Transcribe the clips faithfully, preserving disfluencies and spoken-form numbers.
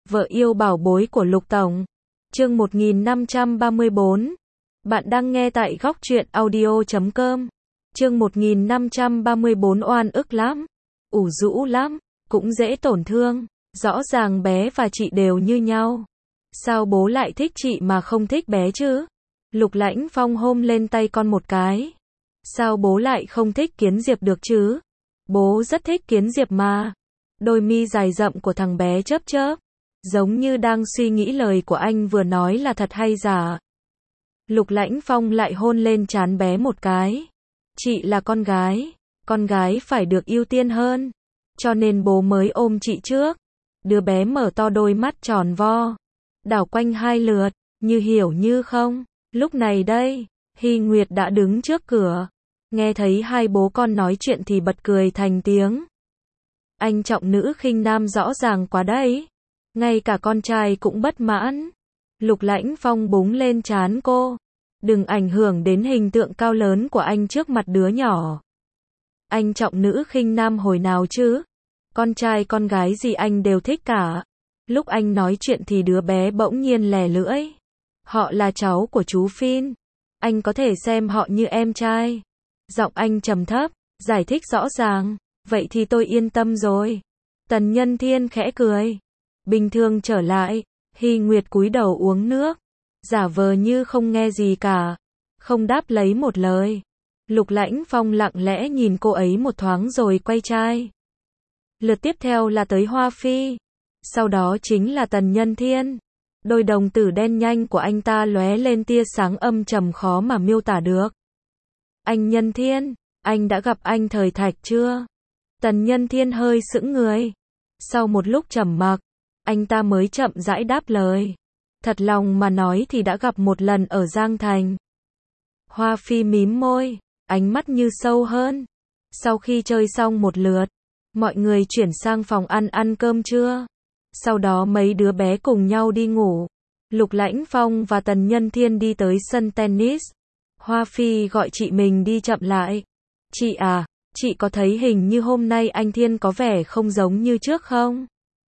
Vợ yêu bảo bối của Lục Tổng. Chương một nghìn năm trăm ba mươi bốn. Bạn đang nghe tại góc truyện audio chấm com. Chương một nghìn năm trăm ba mươi bốn. Oan ức lắm, ủ rũ lắm, cũng dễ tổn thương. Rõ ràng bé và chị đều như nhau. Sao bố lại thích chị mà không thích bé chứ? Lục Lãnh Phong hôn lên tay con một cái. Sao bố lại không thích Kiến Diệp được chứ? Bố rất thích Kiến Diệp mà. Đôi mi dài rậm của thằng bé chớp chớp, giống như đang suy nghĩ lời của anh vừa nói là thật hay giả. Lục Lãnh Phong lại hôn lên trán bé một cái. Chị là con gái, con gái phải được ưu tiên hơn, cho nên bố mới ôm chị trước. Đứa bé mở to đôi mắt tròn vo, đảo quanh hai lượt, như hiểu như không. Lúc này đây, Hy Nguyệt đã đứng trước cửa, nghe thấy hai bố con nói chuyện thì bật cười thành tiếng. Anh trọng nữ khinh nam rõ ràng quá đấy. Ngay cả con trai cũng bất mãn. Lục Lãnh Phong búng lên trán cô. Đừng ảnh hưởng đến hình tượng cao lớn của anh trước mặt đứa nhỏ. Anh trọng nữ khinh nam hồi nào chứ? Con trai con gái gì anh đều thích cả. Lúc anh nói chuyện thì đứa bé bỗng nhiên lè lưỡi. Họ là cháu của chú Phin. Anh có thể xem họ như em trai. Giọng anh trầm thấp, giải thích rõ ràng. Vậy thì tôi yên tâm rồi. Tần Nhân Thiên khẽ cười. Bình thường trở lại, Hy Nguyệt cúi đầu uống nước, giả vờ như không nghe gì cả, không đáp lấy một lời. Lục Lãnh Phong lặng lẽ nhìn cô ấy một thoáng rồi quay chai. Lượt tiếp theo là tới Hoa Phi, sau đó chính là Tần Nhân Thiên. Đôi đồng tử đen nhanh của anh ta lóe lên tia sáng âm trầm khó mà miêu tả được. Anh Nhân Thiên, anh đã gặp anh Thời Thạch chưa? Tần Nhân Thiên hơi sững người. Sau một lúc trầm mặc, anh ta mới chậm rãi đáp lời. Thật lòng mà nói thì đã gặp một lần ở Giang Thành. Hoa Phi mím môi, ánh mắt như sâu hơn. Sau khi chơi xong một lượt, mọi người chuyển sang phòng ăn ăn cơm trưa. Sau đó mấy đứa bé cùng nhau đi ngủ. Lục Lãnh Phong và Tần Nhân Thiên đi tới sân tennis. Hoa Phi gọi chị mình đi chậm lại. Chị à, chị có thấy hình như hôm nay anh Thiên có vẻ không giống như trước không?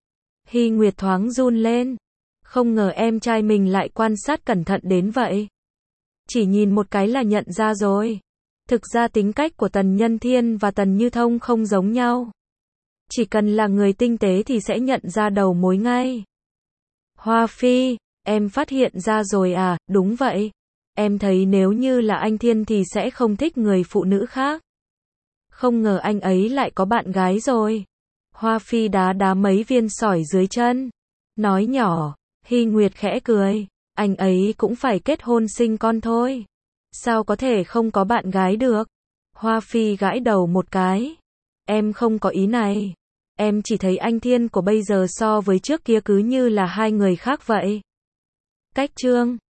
Hy Nguyệt thoáng run lên. Không ngờ em trai mình lại quan sát cẩn thận đến vậy. Chỉ nhìn một cái là nhận ra rồi. Thực ra tính cách của Tần Nhân Thiên và Tần Như Thông không giống nhau. Chỉ cần là người tinh tế thì sẽ nhận ra đầu mối ngay. Hoa Phi, em phát hiện ra rồi à? Đúng vậy. Em thấy nếu như là anh Thiên thì sẽ không thích người phụ nữ khác. Không ngờ anh ấy lại có bạn gái rồi. Hoa Phi đá đá mấy viên sỏi dưới chân, nói nhỏ. Hy Nguyệt khẽ cười. Anh ấy cũng phải kết hôn sinh con thôi. Sao có thể không có bạn gái được? Hoa Phi gãi đầu một cái. Em không có ý này. Em chỉ thấy anh Thiên của bây giờ so với trước kia cứ như là hai người khác vậy. Cách chương